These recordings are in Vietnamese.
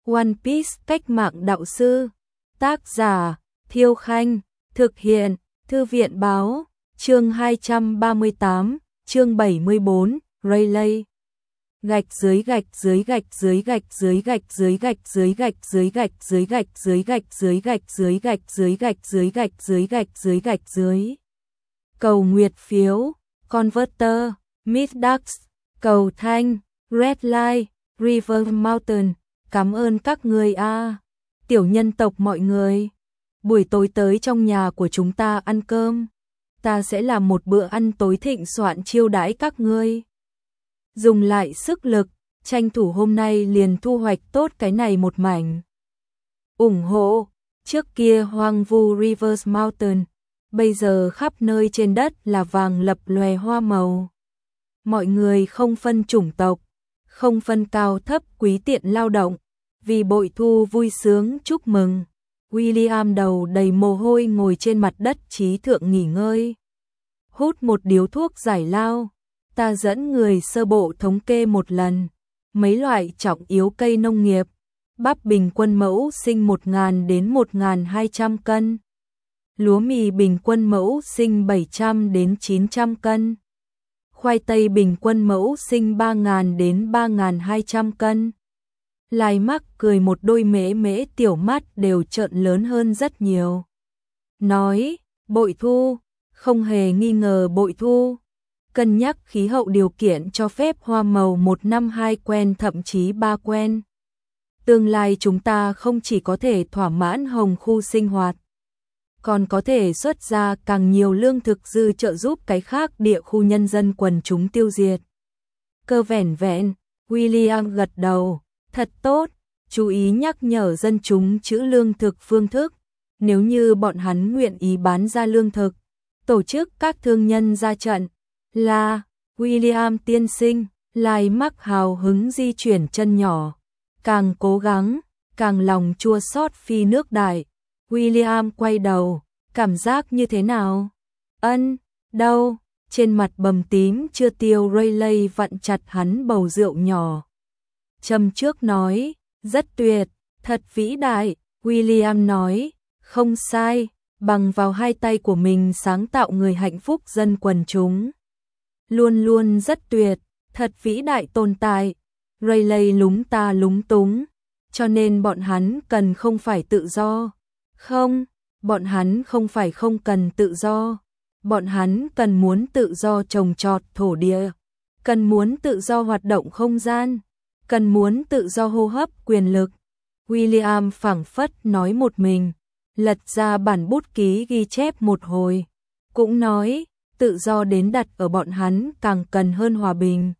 One Piece cách mạng đạo sư. Tác giả Thiêu Khanh. Thực hiện Thư viện báo. Chương 238, chương 74, Rayleigh. Gạch dưới gạch dưới gạch dưới gạch dưới gạch dưới gạch dưới gạch dưới gạch dưới gạch dưới gạch dưới gạch dưới gạch dưới gạch dưới gạch dưới gạch dưới gạch dưới. Cầu nguyệt phiếu, Converter, Middax, cầu thanh, Red Light, River Mountain. Cảm ơn các người a. Tiểu nhân tộc mọi người. Buổi tối tới trong nhà của chúng ta ăn cơm. Ta sẽ làm một bữa ăn tối thịnh soạn chiêu đãi các ngươi. Dùng lại sức lực, tranh thủ hôm nay liền thu hoạch tốt cái này một mảnh. Ủng hộ, trước kia hoang vu Rivers Mountain, bây giờ khắp nơi trên đất là vàng lập lòe hoa màu. Mọi người không phân chủng tộc, không phân cao thấp quý tiện lao động, vì bội thu vui sướng chúc mừng. William đầu đầy mồ hôi ngồi trên mặt đất trí thượng nghỉ ngơi. Hút một điếu thuốc giải lao. Ta dẫn người sơ bộ thống kê một lần. Mấy loại trọng yếu cây nông nghiệp. Bắp bình quân mẫu sinh 1.000 đến 1.200 cân. Lúa mì bình quân mẫu sinh 700 đến 900 cân. Khoai tây bình quân mẫu sinh 3.000 đến 3.200 cân. Lai Mắc cười một đôi mễ mễ tiểu mắt đều trợn lớn hơn rất nhiều. Nói, bội thu, không hề nghi ngờ bội thu. Cân nhắc khí hậu điều kiện cho phép hoa màu 1 năm 2 quen thậm chí 3 quen. Tương lai chúng ta không chỉ có thể thỏa mãn hồng khu sinh hoạt, còn có thể xuất ra càng nhiều lương thực dư trợ giúp cái khác địa khu nhân dân quần chúng tiêu diệt. Cơ vẻn vẹn, William gật đầu, thật tốt, chú ý nhắc nhở dân chúng trữ lương thực phương thức, nếu như bọn hắn nguyện ý bán ra lương thực, tổ chức các thương nhân ra trận. Là, William tiên sinh, Lai Mắc hào hứng di chuyển chân nhỏ, càng cố gắng, càng lòng chua xót phi nước đại. William quay đầu, cảm giác như thế nào? Đâu? Trên mặt bầm tím chưa tiêu Rayleigh vặn chặt hắn bầu rượu nhỏ. Châm trước nói, rất tuyệt, thật vĩ đại. William nói, không sai, bằng vào hai tay của mình sáng tạo người hạnh phúc dân quần chúng. Luôn luôn rất tuyệt, thật vĩ đại tồn tại. Rayleigh lúng ta lúng túng, cho nên bọn hắn cần không phải tự do. Không, bọn hắn không phải không cần tự do. Bọn hắn cần muốn tự do trồng trọt thổ địa, cần muốn tự do hoạt động không gian, cần muốn tự do hô hấp quyền lực. William phảng phất nói một mình, lật ra bản bút ký ghi chép một hồi, cũng nói, tự do đến đặt ở bọn hắn càng cần hơn hòa bình.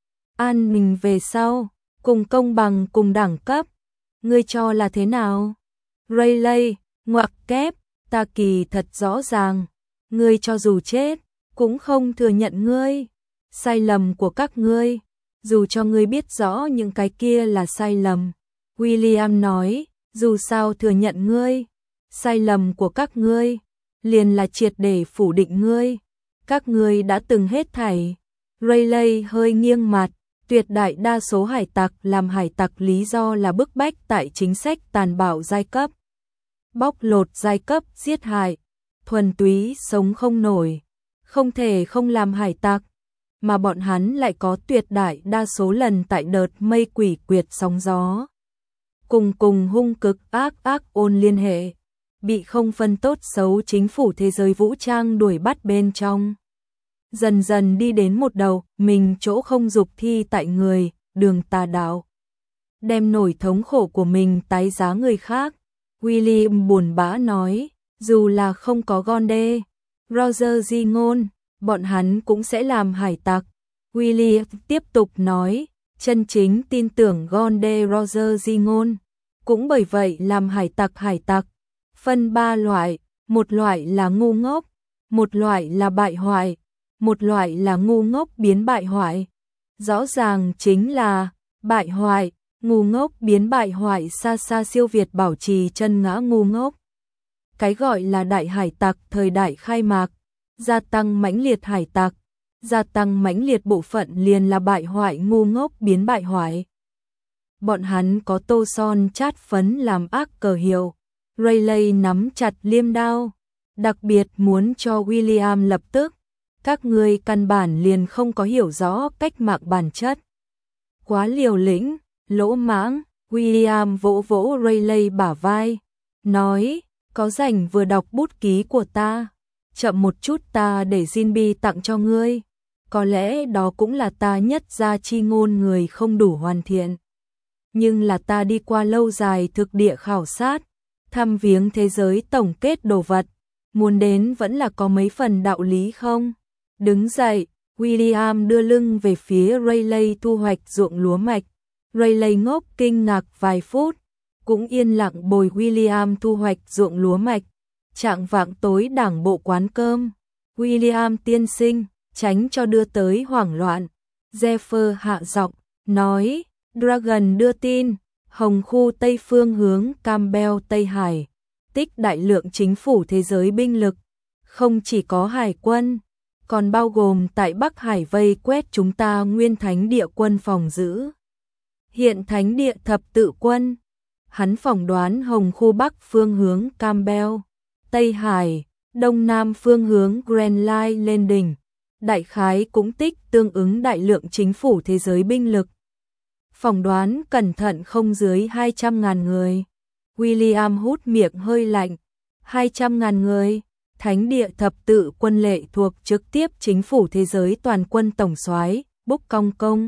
An ninh về sau, cùng công bằng cùng đẳng cấp, ngươi cho là thế nào? Rayleigh, ngoặc kép, ta kỳ thật rõ ràng, ngươi cho dù chết, cũng không thừa nhận ngươi. Sai lầm của các ngươi, dù cho ngươi biết rõ những cái kia là sai lầm. William nói, dù sao thừa nhận ngươi, sai lầm của các ngươi, liền là triệt để phủ định ngươi. Các ngươi đã từng hết thảy. Rayleigh hơi nghiêng mặt, tuyệt đại đa số hải tặc làm hải tặc lý do là bức bách tại chính sách tàn bạo giai cấp. Bóc lột giai cấp giết hại, thuần túy sống không nổi, không thể không làm hải tặc, mà bọn hắn lại có tuyệt đại đa số lần tại đợt mây quỷ quyệt sóng gió. Cùng hung cực ác ôn liên hệ, bị không phân tốt xấu chính phủ thế giới vũ trang đuổi bắt bên trong. Dần dần đi đến một đầu, mình chỗ không dục thi tại người, đường tà đạo. Đem nổi thống khổ của mình tái giá người khác. William buồn bã nói, dù là không có Gonde, Roger di ngôn, bọn hắn cũng sẽ làm hải tặc. William tiếp tục nói, chân chính tin tưởng Gonde Roger di ngôn, cũng bởi vậy làm hải tặc. Phân 3 loại, một loại là ngu ngốc, một loại là bại hoại, một loại là ngu ngốc biến bại hoại. Rõ ràng chính là bại hoại, ngu ngốc biến bại hoại xa xa siêu việt bảo trì chân ngã ngu ngốc. Cái gọi là đại hải tặc thời đại khai mạc, gia tăng mãnh liệt hải tặc, gia tăng mãnh liệt bộ phận liền là bại hoại ngu ngốc biến bại hoại. bọn hắn có tô son chát phấn làm ác cờ hiệu. Rayleigh nắm chặt liêm đao, đặc biệt muốn cho William lập tức. Các ngươi căn bản liền không có hiểu rõ cách mạng bản chất. Quá liều lĩnh, lỗ mãng. William vỗ vỗ Rayleigh bả vai, nói, có rảnh vừa đọc bút ký của ta, chậm một chút ta để Jinbi tặng cho ngươi. Có lẽ đó cũng là ta nhất gia chi ngôn người không đủ hoàn thiện. Nhưng là ta đi qua lâu dài thực địa khảo sát, thăm viếng thế giới tổng kết đồ vật, muốn đến vẫn là có mấy phần đạo lý không? Đứng dậy, William đưa lưng về phía Rayleigh thu hoạch ruộng lúa mạch. Rayleigh ngốc kinh ngạc vài phút, cũng yên lặng bồi William thu hoạch ruộng lúa mạch. Chạng vạng tối đảng bộ quán cơm, William tiên sinh, tránh cho đưa tới hoảng loạn. Zephyr hạ giọng, nói, Dragon đưa tin, Hồng khu Tây phương hướng Campbell Tây Hải, tích đại lượng chính phủ thế giới binh lực, không chỉ có hải quân, còn bao gồm tại Bắc Hải vây quét chúng ta nguyên thánh địa quân phòng giữ. Hiện thánh địa thập tự quân, hắn phỏng đoán Hồng khu Bắc phương hướng Campbell, Tây Hải, Đông Nam phương hướng Grand Line lên đỉnh, đại khái cũng tích tương ứng đại lượng chính phủ thế giới binh lực. Phỏng đoán cẩn thận không dưới 200.000 người. William hút miệng hơi lạnh, 200.000 người, thánh địa thập tự quân lệ thuộc trực tiếp chính phủ thế giới toàn quân tổng soái, Búc Cong Công.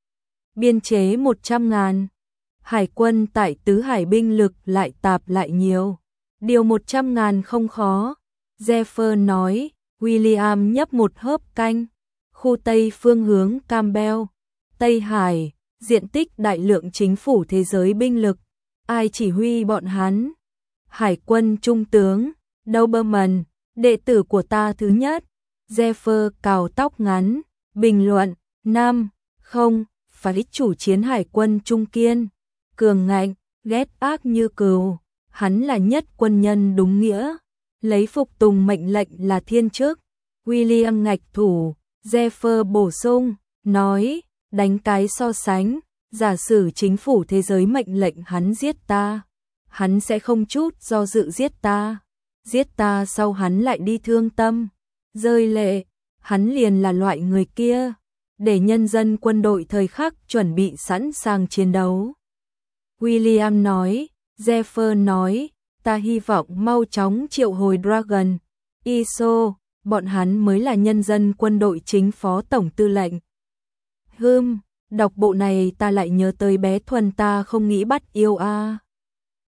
Biên chế 100.000, hải quân tại tứ hải binh lực lại tạp lại nhiều, điều 100.000 không khó. Zephyr nói. William nhấp một hớp canh, khu Tây phương hướng Campbell, Tây Hải, diện tích đại lượng chính phủ thế giới binh lực, ai chỉ huy bọn hắn? Hải quân trung tướng, Doberman, đệ tử của ta thứ nhất. Zephyr cào tóc ngắn, bình luận, Nam, không, phải chủ chiến hải quân trung kiên, cường ngạnh, ghét ác như cừu, hắn là nhất quân nhân đúng nghĩa. Lấy phục tùng mệnh lệnh là thiên chức. William ngạch thủ, Zephyr bổ sung, nói, đánh cái so sánh, giả sử chính phủ thế giới mệnh lệnh hắn giết ta, hắn sẽ không chút do dự giết ta sau hắn lại đi thương tâm, rơi lệ, hắn liền là loại người kia, để nhân dân quân đội thời khắc chuẩn bị sẵn sàng chiến đấu. William nói, Zephyr nói, ta hy vọng mau chóng triệu hồi Dragon, ISO, bọn hắn mới là nhân dân quân đội chính phó tổng tư lệnh. Đọc bộ này ta lại nhớ tới bé Thuần ta không nghĩ bắt yêu a.